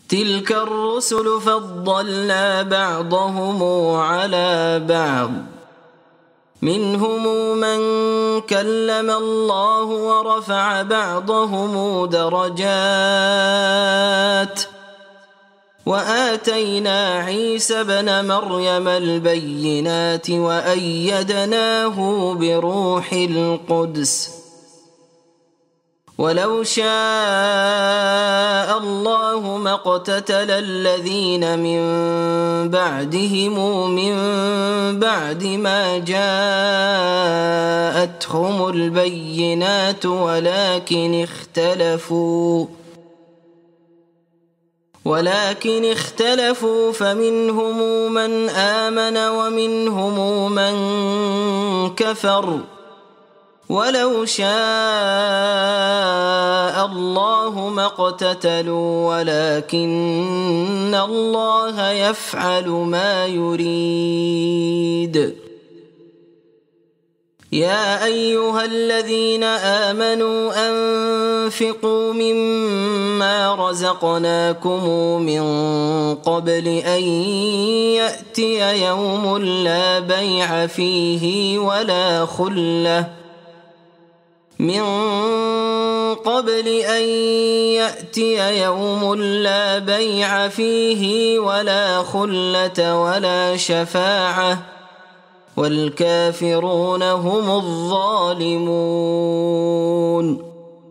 تلك الرسل فضلنا بعضهم على بعض منهم من كلم الله ورفع بعضهم درجات وآتينا عيسى ابن مريم البينات وأيدناه بروح القدس ولو شاء الله ما اقتتل الذين من بعدهم من بعد ما جاءتهم البينات ولكن اختلفوا فمنهم من آمن ومنهم من كفر ولو شاء الله ما اقتتلوا ولكن الله يفعل ما يريد. يا أيها الذين آمنوا أنفقوا مما رزقناكم من قبل أن يأتي يوم لا بيع فيه ولا خلة ولا شفاعة والكافرون هم الظالمون.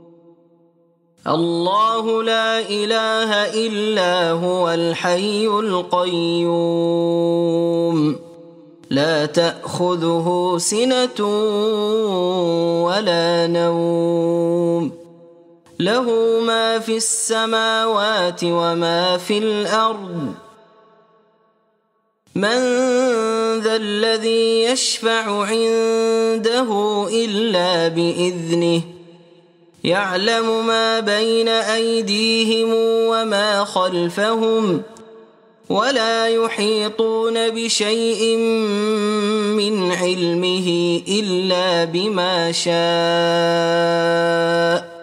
الله لا إله إلا هو الحي القيوم لا تأخذه سنة ولا نوم له ما في السماوات وما في الأرض من ذا الذي يشفع عنده إلا بإذنه يعلم ما بين أيديهم وما خلفهم ولا يحيطون بشيء من علمه إلا بما شاء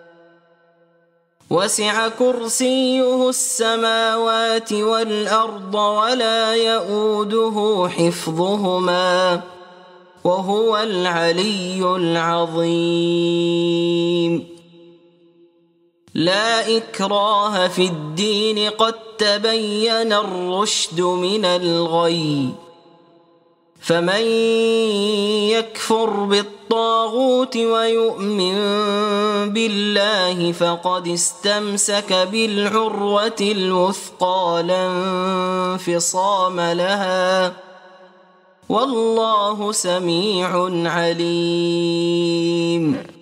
وسع كرسيه السماوات والأرض ولا يؤوده حفظهما وهو العلي العظيم. لا إكراه في الدين قد تبين الرشد من الغي فمن يكفر بالطاغوت ويؤمن بالله فقد استمسك بالعروة الوثقى لا انفصام لها والله سميع عليم.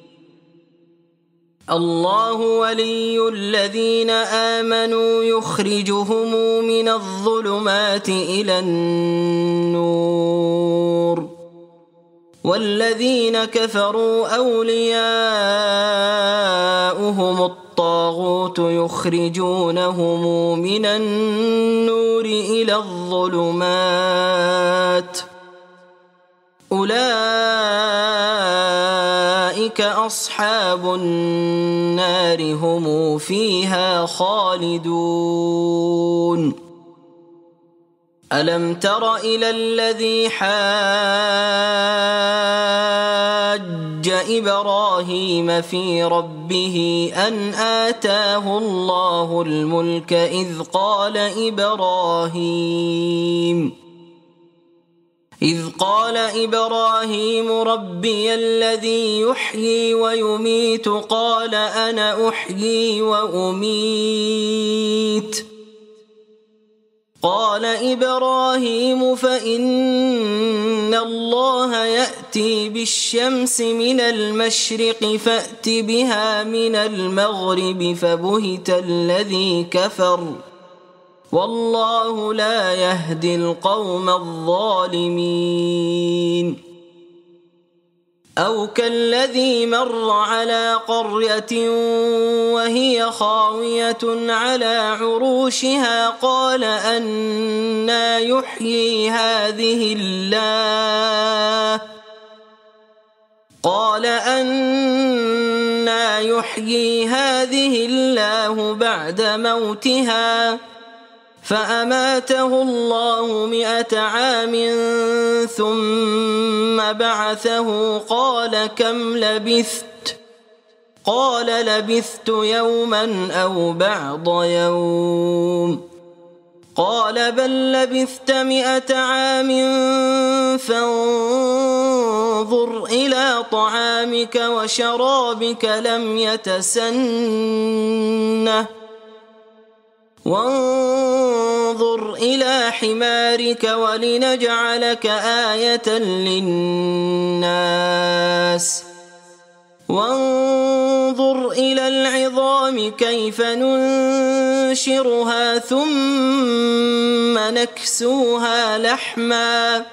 الله ولي الذين آمنوا يخرجهم من الظلمات إلى النور والذين كفروا أولياؤهم الطاغوت يخرجونهم من النور إلى الظلمات أولئك أصحاب النار هم فيها خالدون. ألم تر إلى الذي حاج إبراهيم في ربه أن آتاه الله الملك إذ قال إبراهيم ربي الذي يحيي ويميت قال أنا أحيي وأميت قال إبراهيم فإن الله يأتي بالشمس من المشرق فأت بها من المغرب فبهت الذي كفر والله لا يهدي القوم الظالمين. أو كالذي مر على قرية وهي خاوية على عروشها قال أنى يحيي هذه الله يحيي هذه الله بعد موتها فأماته الله 100 عام ثم بعثه قال كم لبثت قال لبثت يوما أو بعض يوم قال بل لبثت 100 عام فانظر إلى طعامك وشرابك لم يتسنه وانظر إلى حمارك ولنجعلك آية للناس وانظر إلى العظام كيف ننشرها ثم نكسوها لحما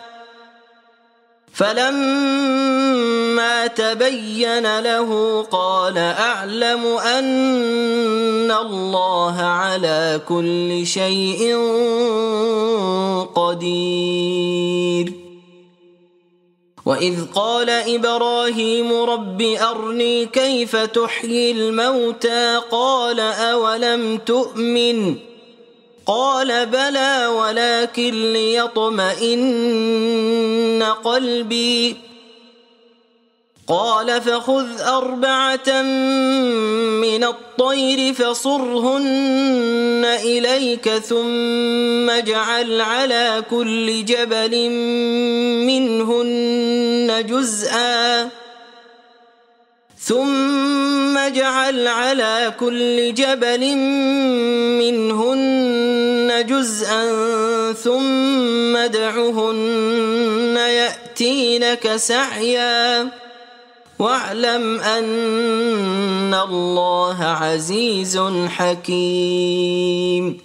فلما تبين له قال أعلم أن الله على كل شيء قدير وإذ قال إبراهيم رب أرني كيف تحيي الموتى قال أولم تؤمن قال بلى ولكن ليطمئن قلبي قال فخذ 4 من الطير فصرهن إليك ثم اجعل على كل جبل منهن جزءا ثم ادعهن يأتينك سعيا واعلم أن الله عزيز حكيم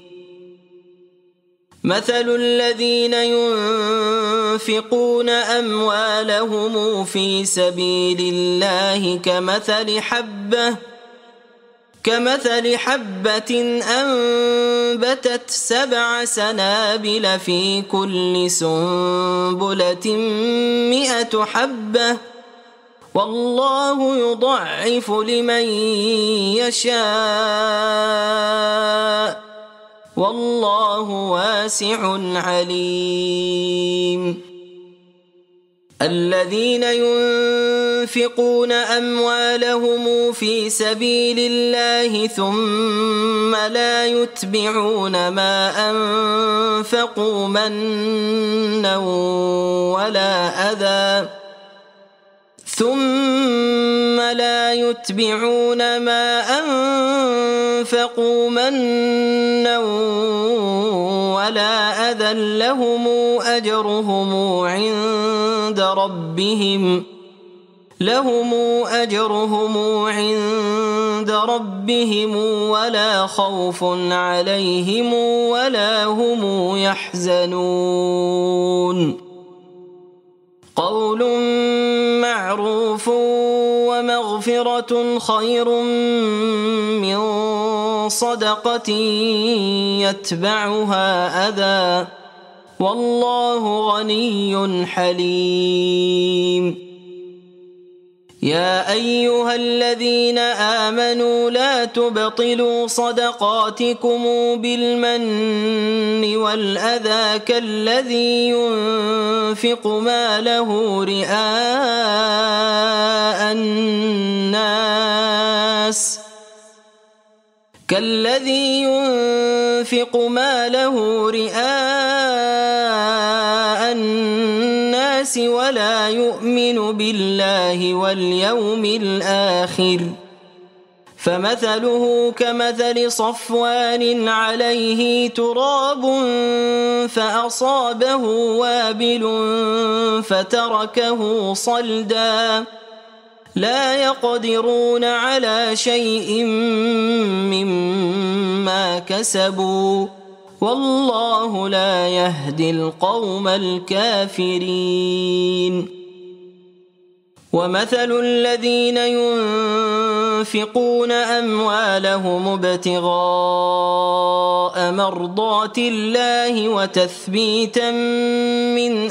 مثل الذين ينفقون أموالهم في سبيل الله كمثل حبة أنبتت 7 سنابل في كل سنبلة 100 حبة والله يضعف لمن يشاء والله واسع عليم الذين ينفقون أموالهم في سبيل الله ثم لا يتبعون ما أنفقوا منا ولا أذى لهم أجرهم عند ربهم ولا خوف عليهم ولا هم يحزنون قول معروف ومغفرة خير من صدقة يتبعها أذى والله غني حليم يا أيها الذين آمنوا لا تبطلوا صدقاتكم بالمن والأذى كالذي ينفق ماله رئاء الناس ولا يؤمن بالله واليوم الآخر فمثله كمثل صفوان عليه تراب فأصابه وابل فتركه صلدا لا يقدرون على شيء مما كسبوا والله لا يهدي القوم الكافرين ومثل الذين ينفقون أموالهم ابتغاء مرضات الله وتثبيتا من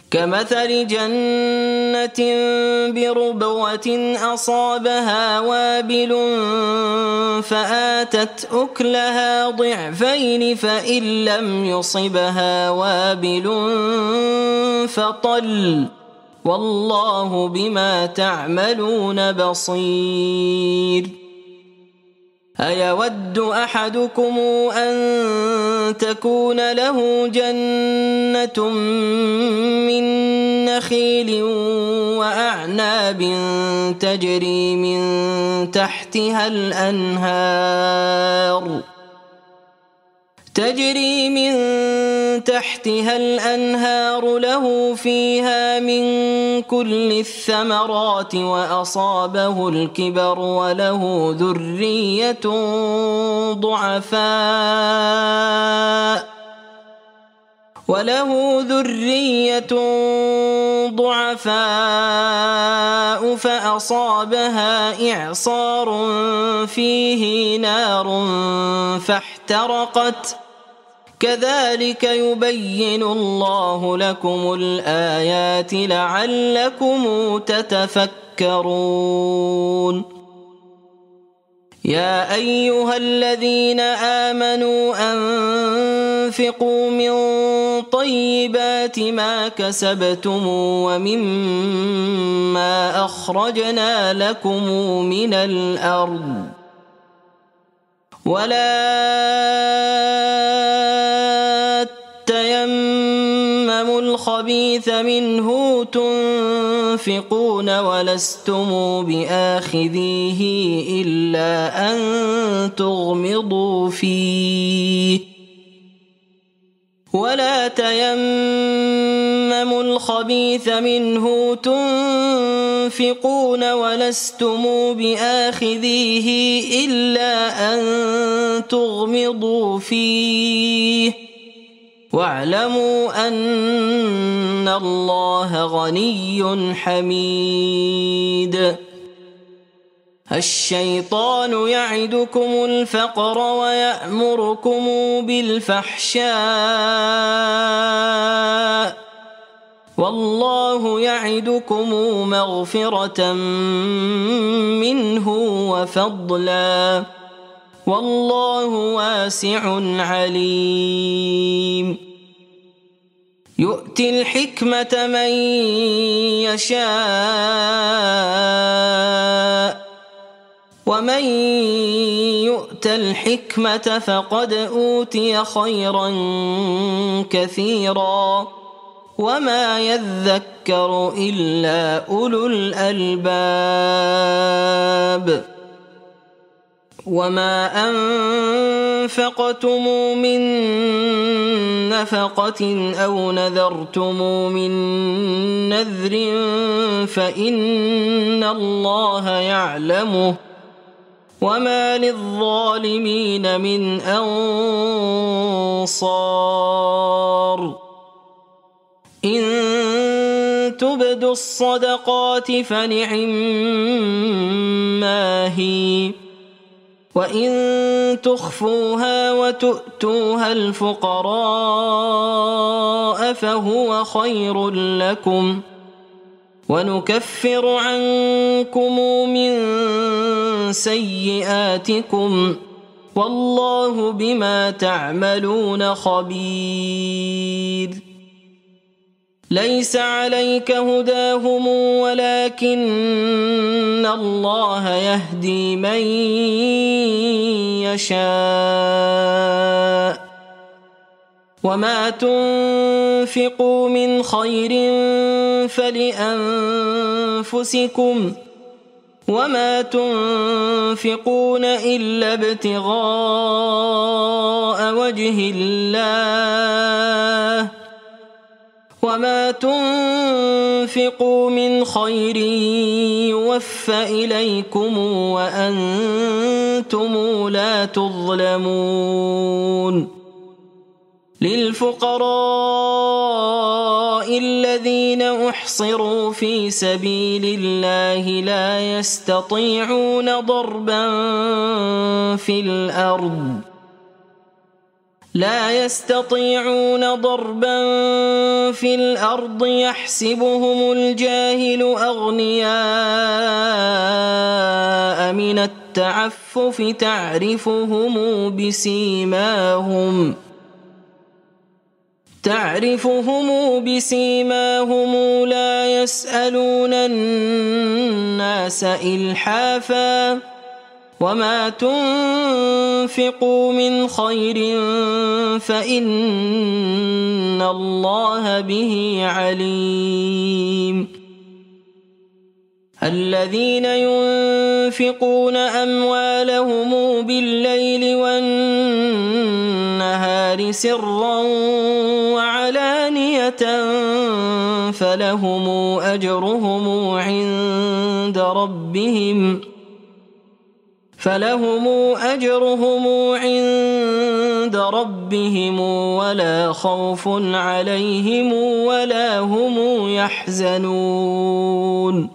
كمثل جنة بربوة أصابها وابل فآتت أكلها ضعفين فإن لم يصبها وابل فطل والله بما تعملون بصير أيود أحدكم أن تكون له جنة من نخيل وأعناب تجري من تحتها الأنهار له فيها من كل الثمرات وأصابه الكبر وله ذرية ضعفاء فأصابها إعصار فيه نار فاحترقت كذلك يبين الله لكم الآيات لعلكم تتفكرون يا أيها الذين آمنوا أنفقوا من طيبات ما كسبتم ومما أخرجنا لكم من الأرض ولا تيمموا الخبيث منه تنفقون ولستم بآخذيه إلا أن تغمضوا فيه واعلموا أن الله غني حميد الشيطان يعدكم الفقر ويأمركم بالفحشاء والله يعدكم مغفرة منه وفضلا والله واسع عليم يؤتي الحكمة من يشاء ومن يؤت الحكمة فقد أوتي خيرا كثيرا وما يذكر إلا أولو الألباب وما أنفقتم من نفقة أو نذرتم من نذر فإن الله يعلمه وما للظالمين من أنصار إن تبدوا الصدقات فنعما هي وإن تخفوها وتؤتوها الفقراء فهو خير لكم ونكفر عنكم من سيئاتكم والله بما تعملون خبير ليس عليك هداهم ولكن الله يهدي من يشاء وما تنفقوا من خير فلأنفسكم وما تنفقون إلا ابتغاء وجه الله وما تنفقوا من خير يوفى إليكم وأنتم لا تظلمون للفقراء الذين أحصروا في سبيل الله لا يستطيعون ضربا في الأرض لا يستطيعون ضربا في الأرض يحسبهم الجاهل أغنياء من التعفف تعرفهم بسيماهم لا يسألون الناس إلحافا وما تنفقوا من خير فإن الله به عليم الذين ينفقون أموالهم بالليل والنهار سرا وعلانية فلهم أجرهم عند ربهم ولا خوف عليهم ولا هم يحزنون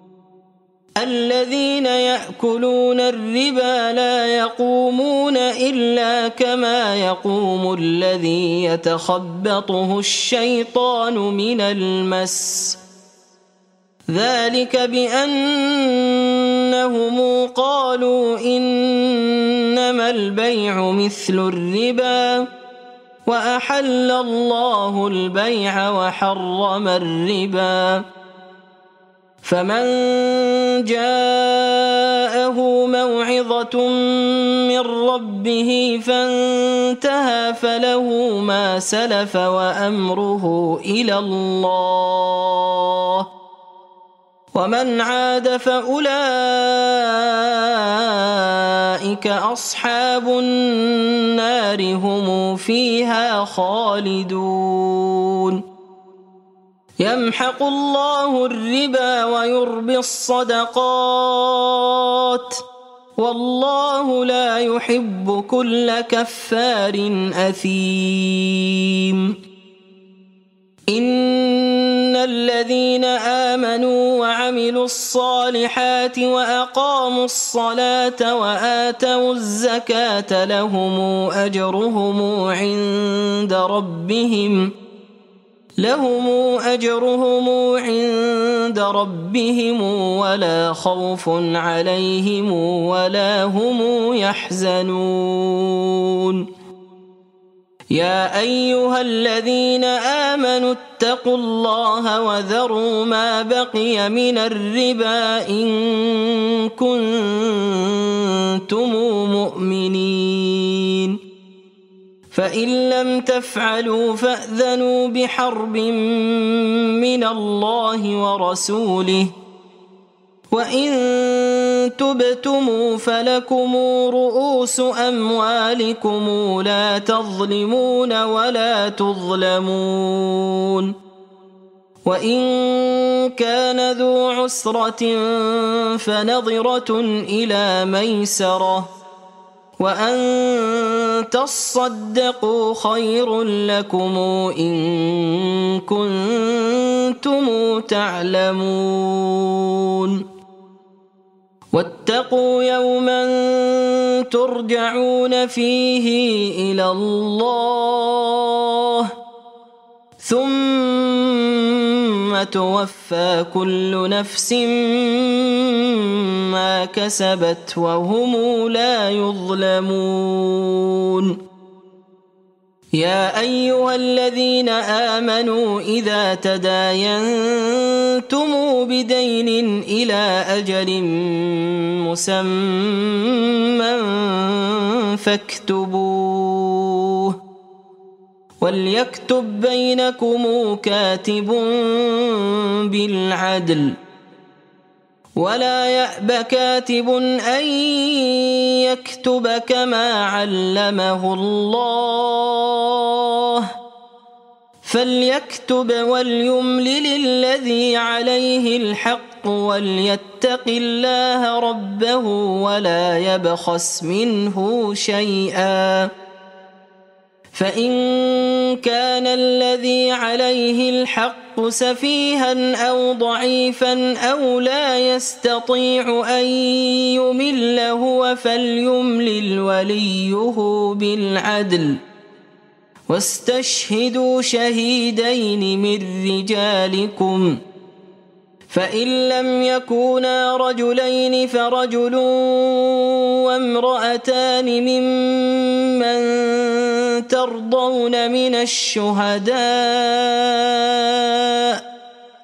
الذين يأكلون الربا لا يقومون إلا كما يقوم الذي يتخبطه الشيطان من المس ذلك بأنهم قالوا إنما البيع مثل الربا وأحل الله البيع وحرم الربا فمن جاءه موعظة من ربه فانتهى فله ما سلف وأمره إلى الله ومن عاد فأولئك أصحاب النار هم فيها خالدون يمحق الله الربا ويربي الصدقات والله لا يحب كل كفار أثيم إن الذين آمنوا وعملوا الصالحات وأقاموا الصلاة وآتوا الزكاة لهم أجرهم عند ربهم ولا خوف عليهم ولا هم يحزنون يا أيها الذين آمنوا اتقوا الله وذروا ما بقي من الربا إن كنتم مؤمنين فإن لم تفعلوا فأذنوا بحرب من الله ورسوله وإن تبتم فلكم رؤوس أموالكم لا تظلمون ولا تظلمون وإن كان ذو عسرة فنظرة إلى ميسرة وأن تصدقوا خير لكم إن كنتم تعلمون واتقوا يوما ترجعون فيه إلى الله ثم توفى كل نفس ما كسبت وهم لا يظلمون يا أيها الذين آمنوا إذا تداينتم بدين إلى أجل مسمى فاكتبوه وليكتب بينكم كاتب بالعدل ولا يأب كاتب أن يكتب كما علمه الله فليكتب وليملل الذي عليه الحق وليتق الله ربه ولا يبخس منه شيئا فإن كان الذي عليه الحق سفيها أو ضعيفا أو لا يستطيع أن يمل هو فليملل وليه بالعدل واستشهدوا شهيدين من رجالكم فإن لم يكونا رجلين فرجل وامرأتان ممن ترضون من الشهداء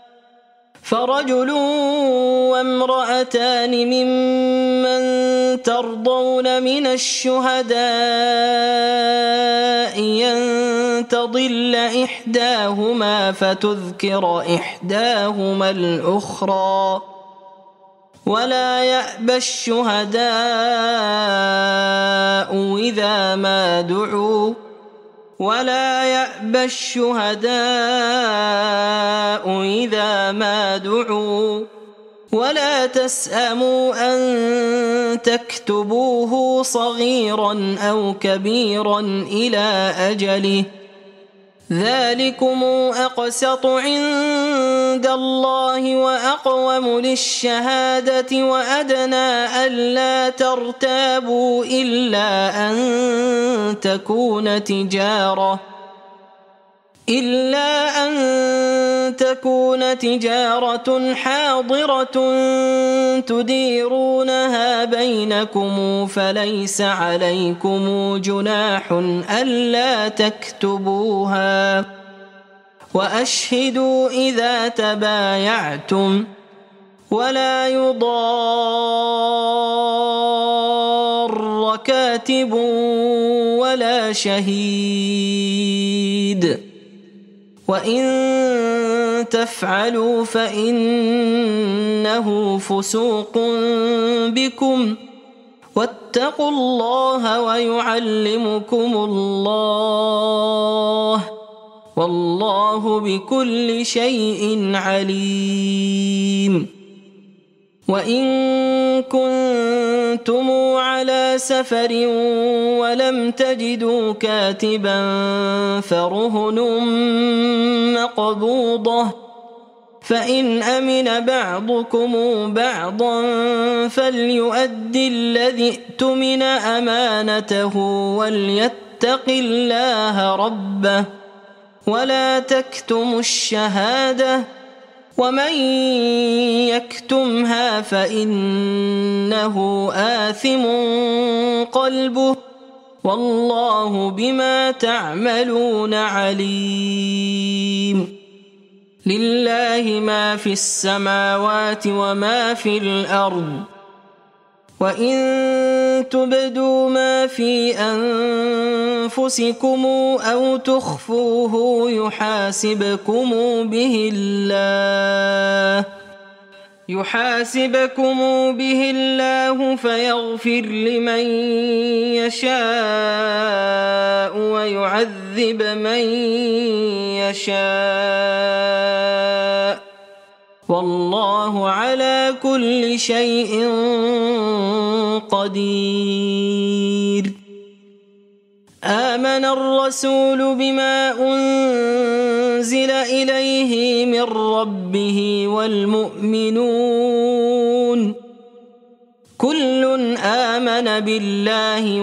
أن تضل إحداهما فتذكر إحداهما الأخرى ولا يأبى الشهداء إذا ما دعوا ولا تسأموا أن تكتبوه صغيرا أو كبيرا إلى أجله ذلكم أقسط عند الله وأقوم للشهادة وأدنى ألا ترتابوا إلا أن تكون تجارة حاضرة تديرونها بينكم فليس عليكم جناح ألا تكتبوها وأشهدوا إذا تبايعتم ولا يضار كاتب ولا شهيد وإن تفعلوا فإنه فسوق بكم واتقوا الله ويعلمكم الله والله بكل شيء عليم وإن كنتم على سفر ولم تجدوا كاتبا فرهن مقبوضة فإن أمن بعضكم بعضا فليؤدي الذي ائتمن أمانته وليتق الله ربه ولا تكتموا الشهادة ومن يكتمها فإنه آثم قلبه والله بما تعملون عليم لله ما في السماوات وما في الأرض وإن تبدوا ما في أنفسكم أو تخفوه يحاسبكم به الله فيغفر لمن يشاء ويعذب من يشاء والله على كل شيء قدير آمن الرسول بما أنزل إليه من ربه والمؤمنون كل آمن بالله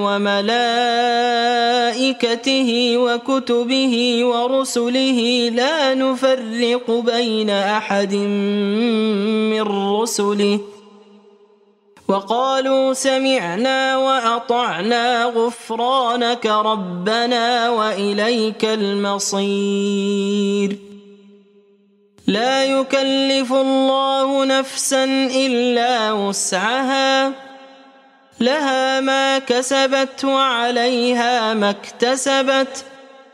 وملائكته وكتبه ورسله لا نفرق بين أحد من رسله وقالوا سمعنا وأطعنا غفرانك ربنا وإليك المصير لا يكلف الله نفسا إلا وسعها لها ما كسبت وعليها ما اكتسبت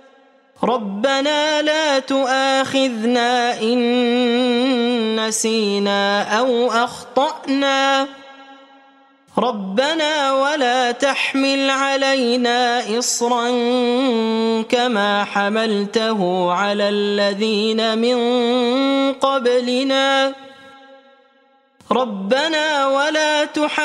ربنا لا تؤاخذنا إن نسينا أو أخطأنا ربنا ولا تحمل علينا إصرا كما حملته على الذين من قبلنا ربنا ولا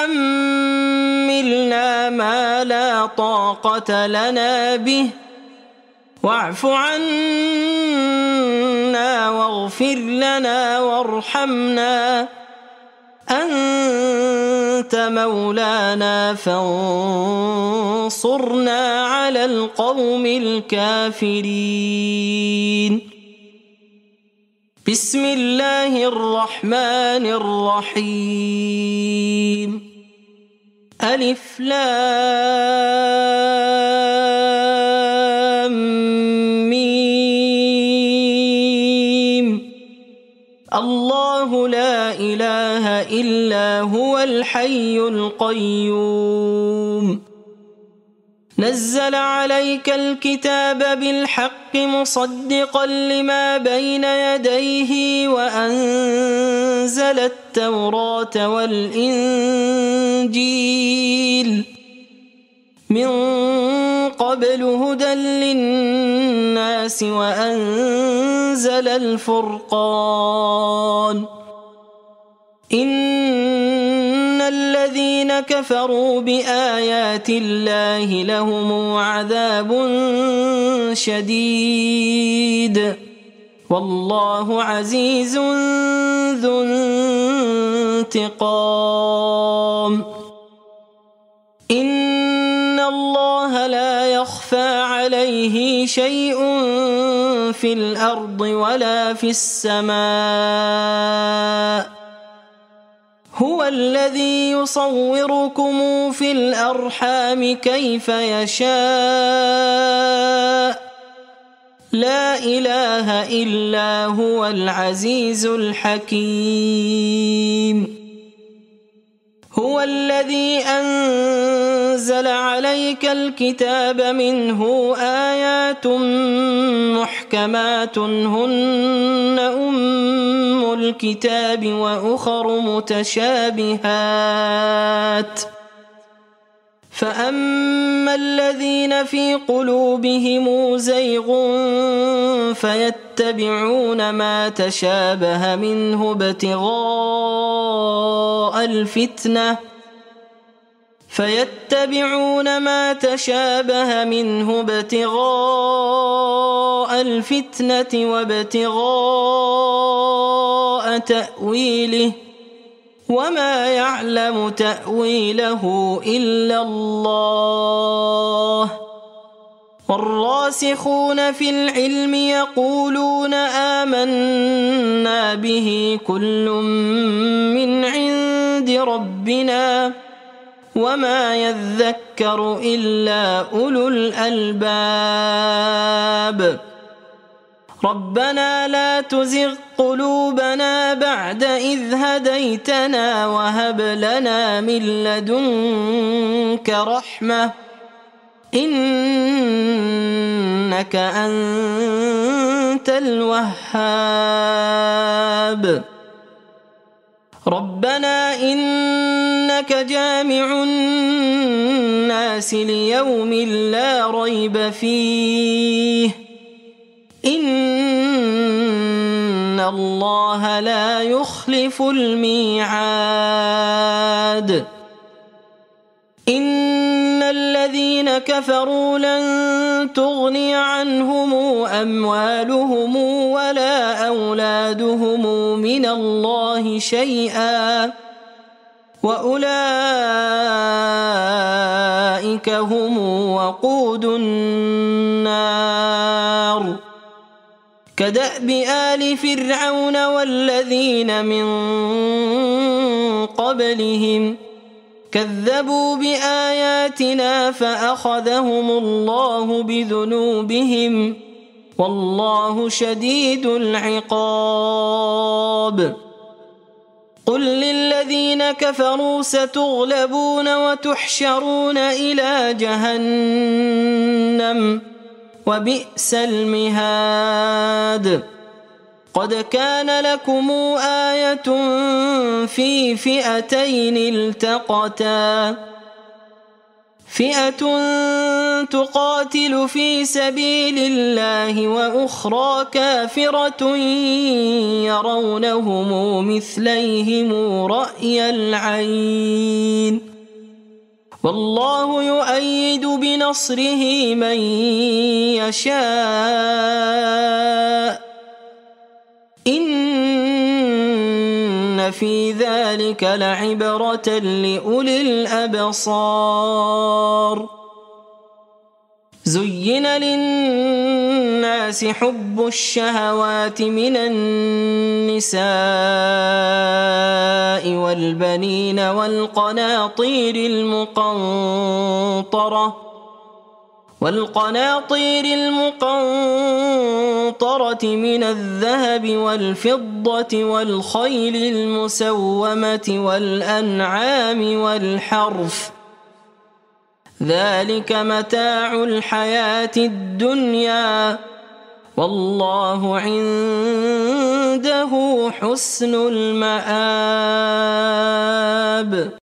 تحملنا ما لا طاقة لنا به واعف عنا واغفر لنا وارحمنا أنت مولانا فانصرنا على القوم الكافرين. بسم الله الرحمن الرحيم. ألف لام ميم. الله لا إله إلا هو الحي القيوم. نزل عليك الكتاب بالحق مصدقا لما بين يديه وأنزل التوراة والإنجيل من قبل هدى للناس وأنزل الفرقان. إن الذين كفروا بآيات الله لهم عذاب شديد والله عزيز ذو انتقام. إن الله لا يخفى عليه شيء في الأرض ولا في السماء. هو الذي يصوركم في الأرحام كيف يشاء. لا إله إلا هو العزيز الحكيم. هو الذي أنزل عليك الكتاب منه آيات محكمات هن أم الكتاب وأخر متشابهات. فأما الذين في قلوبهم زيغ فيتبعون ما تشابه منه ابتغاء الفتنة وابتغاء تأويله وما يعلم تأويله إلا الله. والراسخون في العلم يقولون آمنا به كل من عند ربنا وما يذكر إلا أولو الألباب. ربنا لا تزغ قلوبنا بعد إذ هديتنا وهب لنا من لدنك رحمة إنك أنت الوهاب. ربنا إنك جامع الناس ليوم لا ريب فيه إن الله لا يخلف الميعاد. إن الذين كفروا لن تغني عنهم أموالهم ولا أولادهم من الله شيئا وأولئك هم وقود النار. كدأب آل فرعون والذين من قبلهم كذبوا بآياتنا فأخذهم الله بذنوبهم والله شديد العقاب. قل للذين كفروا ستغلبون وتحشرون إلى جهنم وبئس المهاد. قد كان لكم آية في فئتين التقتا فئة تقاتل في سبيل الله وأخرى كافرة يرونهم مثليهم رأي العين والله يؤيد بنصره من يشاء إن إن في ذلك لعبرة لأولي الأبصار زين للناس حب الشهوات من النساء والبنين والقناطير المقنطرة من الذهب والفضة والخيل المسومة والأنعام والحرث ذلك متاع الحياة الدنيا والله عنده حسن المآب.